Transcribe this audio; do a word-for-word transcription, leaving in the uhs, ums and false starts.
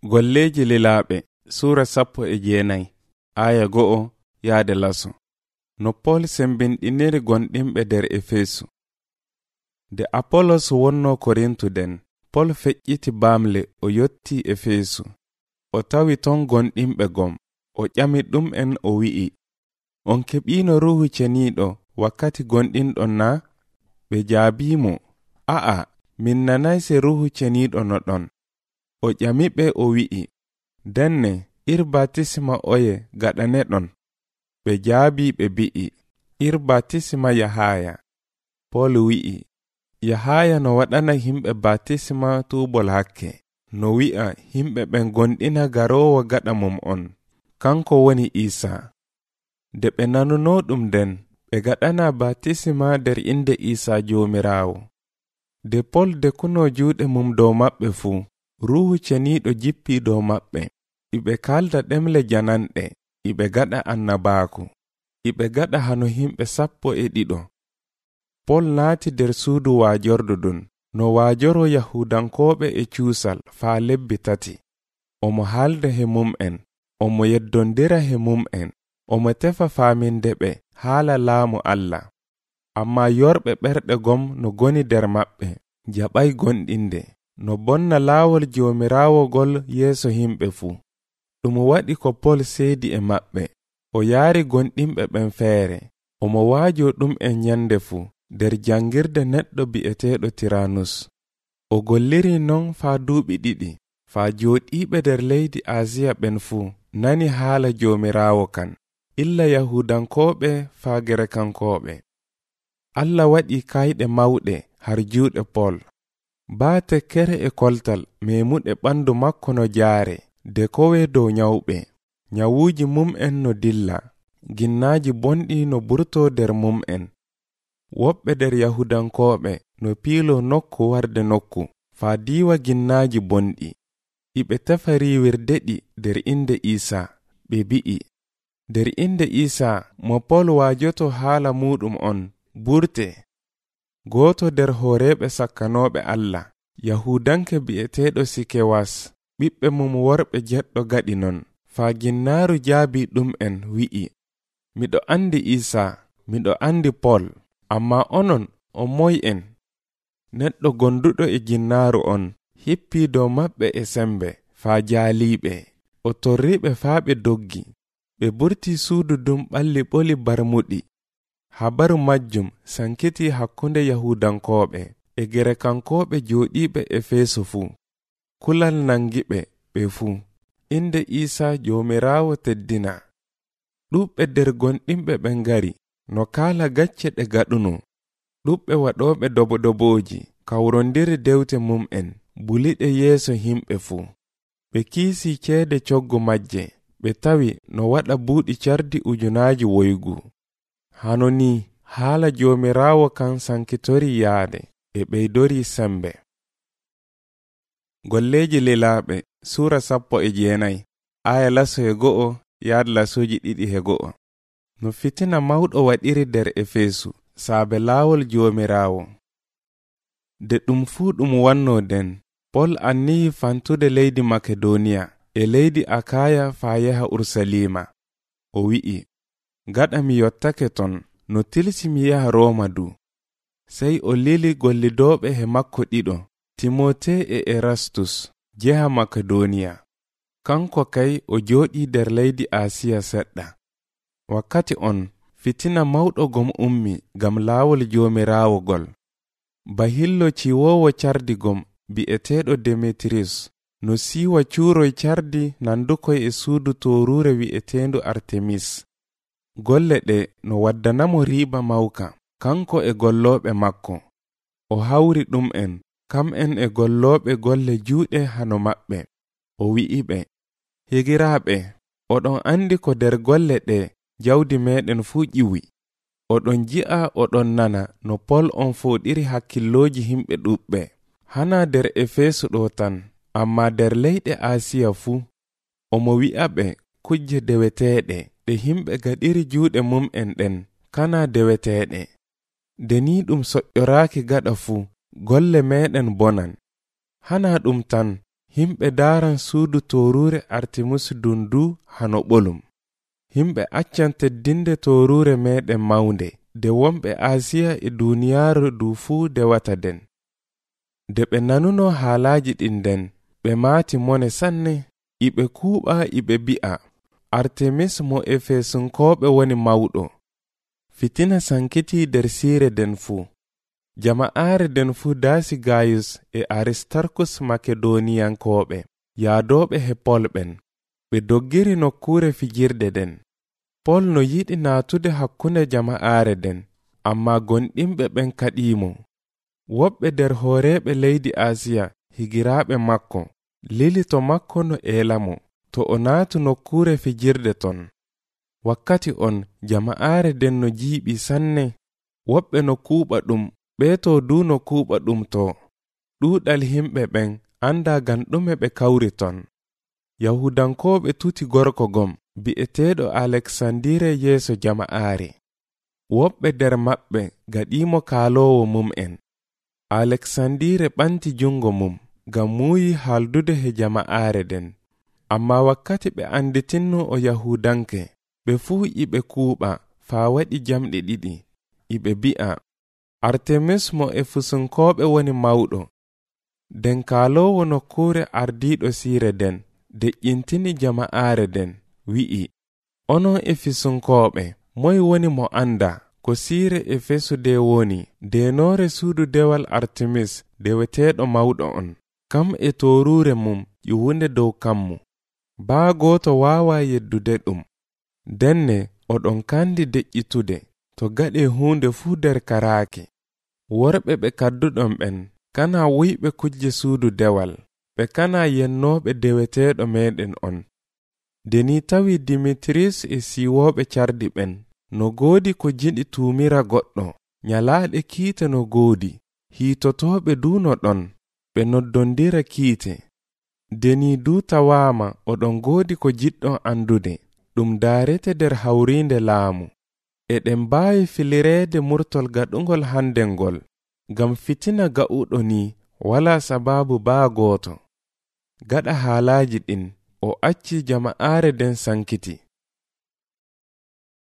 Golleji Lilaaɓe Sura sappo e jeenayi aya go'o yaade laso. No Pol sembinɗiniri gonɗinɓe nder Efesu. Nde Apolos wonno Korintu den, Pol feƴƴiti bamle o yotti Efesu. O tawi ton gonɗinɓe gom, o ƴami ɗum en o wi'i, on keɓino Ruhu Ceniiɗo wakkati gonɗinɗon na? Ɓe jaabimo, a'a, min nanay se Ruhu Ceniiɗo no ɗon. O ƴamiɓe o wi'i, denne ir batisma oye gaɗane ɗon? Ɓe jaabi ɓe bi'i, ir batisma Yahaya. Pol wi'i, Yahaya no waɗana himɓe batisma tuubol hakke, no wi'a himɓe ɓen gonɗina garowo gaɗa mum on, kanko woni Isa. Nde ɓe nanuno ɗum den, ɓe gaɗana batisma nder inde Isa Joomiraawo. De Pol dekuno juuɗe mum dow maɓɓe fuu, Ruhu Ceniiɗo jippi dow maɓɓe, iɓe kalda ɗemle jananɗe, iɓe gaɗa annabaaku, iɓe gaɗa hano himɓe sappo e ɗiɗo. Pol naati nder suudu waajordu ɗum, no waajoro Yahudankooɓe e cuusal faa lebbi tati. Omo haalda he mum'en, omo yeddondira he mum'en, omo tefa faaminde ɓe haala laamu Allah. Amma yorɓe ɓerɗe gom no goni nder maɓɓe, jaɓay gonɗinde, no bonna laawol Joomirawogol yeeso himɓe fuu. Ɗum waɗi ko Pol seedi e maɓɓe, o yaari gonɗinɓe ɓen feere, omo waajo ɗum en nyande fuu, nder jangirde neɗɗo bi'eteeɗo Tiranus. O golliri non faa duuɓi ɗiɗi, faa jooɗiiɓe nder leydi Asiya ɓen fuu nani haala Joomiraawo kan, illa Yahudankooɓe faa Gerekankoɓe. Allah waɗi kayɗe mawɗe har juuɗe Pol. Baate kere e koltal memuɗe ɓandu makko no jaare, de kowe dow nyawɓe. Nyawuuji mum'en no dilla, ginnaaji bonɗi no burto nder mum'en. Woɓɓe nder Yahudankooɓe no piilo nokku warde nokku, faa diiwa ginnaaji bonɗi. Iɓe tefa riwirdeɗi nder inde Isa, ɓe bi'i, nder inde Isa mo Pol waajoto haala muɗum on, burte. Gooto nder hooreɓe sakkanooɓe Allah, Yahudanke bi'eteeɗo Sikewas, ɓiɓɓe mum worɓe jeɗɗo gaɗi non, faa ginnaaru jaabi ɗum en wi'i, miɗo andi Isa, miɗo andi Pol, amma onon on moy'en? Neɗɗo gonduɗo e ginnaaru on hippi dow maɓɓe e sembe, faa jaaliiɓe, o torriɓe faa ɓe doggi. Ɓe burti suudu ɗum ɓalli ɓoli barmuɗi. Habaru majjum sankiti hakkunde Yahudankooɓe e Gerekankoɓe jooɗiiɓe Efesu fuu. Kulal nangiɓe ɓe fuu, inde Isa Joomiraawo teddina. Ɗuɓɓe nder gonɗinɓe ɓen ngari, no kaala gacce ɗe gaɗuno. Ɗuɓɓe waɗooɓe dobo-dobooji kawrondiri dewte mum'en, buliɗe yeeso himɓe fuu. Ɓe kiisi ceede coggu majje, ɓe tawi no waɗa buuɗi cardi ujunaaji woygu. Hano ni haala Joomiraawo kan sankitori yaade, e ɓeydori sembe. Golleji Lilaaɓe Sura sappo e jeenayi aya laso e go'o yaade lasoji ɗiɗi he go'o. No fitina mawɗo waɗiri nder Efesu saabe laawol Joomiraawo. De ɗum fuu ɗum wanno den, Pol anniyi fantude leydi Makedoniya e leydi Akaya faa yaha Ursalima. O wi'i, gaɗa mi yottake ton, no tilsi mi yaha Rooma du. Sey o lili gollidooɓe he makko ɗiɗo, Timote e Erastus, jeha Makedoniya. Kanko kay o jooɗii nder leydi Asiya seɗɗa. Wakkati on, fitina mawɗo gom ummi gam laawol Joomirawogol. Bahillo ciwowo cardi gom bi'eteeɗo Demetrius, no siiwa cuuroy cardi nandukoy e suudu toruure wi'eteendu Artemis. Golle ɗe no waddanamo riiba mawka, kanko e gollooɓe makko. O hawri ɗum en, kam en e gollooɓe golle juuɗe hano maɓɓe. O wi'iɓe, higiraaɓe, oɗon andi ko nder golle ɗe jawdi meɗen fuu ƴiwi. Oɗon ji'a oɗon nana no Pol on fooɗiri hakkillooji himɓe ɗuɓɓe, hana nder Efesu ɗo tan, amma nder leyɗe Asiya fuu. Omo wi'aɓe kujje deweteeɗe ɗe himɓe gaɗiri juuɗe mum'en ɗen, kana deweteeɗe. Nde ni ɗum soƴƴoraaki gaɗa fuu, golle meɗen bonan. Hana ɗum tan, himɓe daran suudu torure Artemis dundu hano ɓolum. Himɓe accan teddinde torure meɗen mawnde de wonɓe Asiya e duniyaaru du fuu dewata den. De ɓe nanuno haalaji ɗin den, ɓe maati mone sanne, iɓe kuuɓa iɓe bi'a, Artemis mo Efesunkoɓe woni mawɗo. Fitina sankiti der siire den fuu. Jama'aare den fuu daasi Gayus e Aristarkus Makedoniyankoɓe yaadoɓe he Pol ɓen. Ɓe doggiri nokkure fijirde den. Pol no yiɗi naatude hakkunde jama'aare den, amma gonɗinɓe ɓen kaɗimo. Woɓɓe der hooreɓe leydi Asiya higiraaɓe makko lili to makko no eelamo to o naatu nokkure fijirde ton. Wakkati on jama'aare den no jiiɓi sanne, woɓɓe no kuuɓa ɗum, ɓe to du no kuuɓa ɗum to. Ɗuuɗal himɓe ɓen anda gan ɗume ɓe kawri ton. Yahudankoɓe tuti gorko gom bi'eteeɗo Aleksandire yeeso jama'aare. Woɓɓe der maɓɓe gaɗimo kaalowo mum'en. Aleksandire ɓanti jungo mum gam muuyi haldude he jama'aare den. Amma wakkati ɓe anditinno o Yahudanke, ɓe fuu iɓe kuuɓa faa waɗi jamɗe ɗiɗi. Iɓe bi'a, Artemis mo Efesunkoɓe woni mawɗo. Den kaalowo nokkure ardiɗo siire den deƴƴintini jama'aare den, wi'i, onon Efesunkoɓe, moy woni mo anda ko siire Efesu de woni denore suudu dewal Artemis deweteɗo mawɗo on, kam e torure mum ƴiwunde dow kammu. Baa goto wawa yeddude ɗum. Denne oɗon kandi deƴƴitude to gaɗe hunde fuu der karaake. Worɓe ɓe kadduɗon ɓen kana wuyɓe kujje suudu dewal, ɓe kana yennoɓe deweteɗo meɗen on. Deni tawi Dimitrius e siwoɓe cardi ɓen no goodi ko jiɗi tuumira goɗɗo, nyalaaɗe kiite no goodi, hiitotoɓe duno ɗon, ɓe noddondira kiite. Deni du tawama oɗon goodi ko jiɗɗon andude, ɗum daarete der hawrinde laamu. Eɗen mbaawi filireede murtol gaɗugol handengol, gam fitina ga'uɗo ni wala sababu baa gooto. Gaɗa haalaji ɗin, o acci jama'aare den sankiti.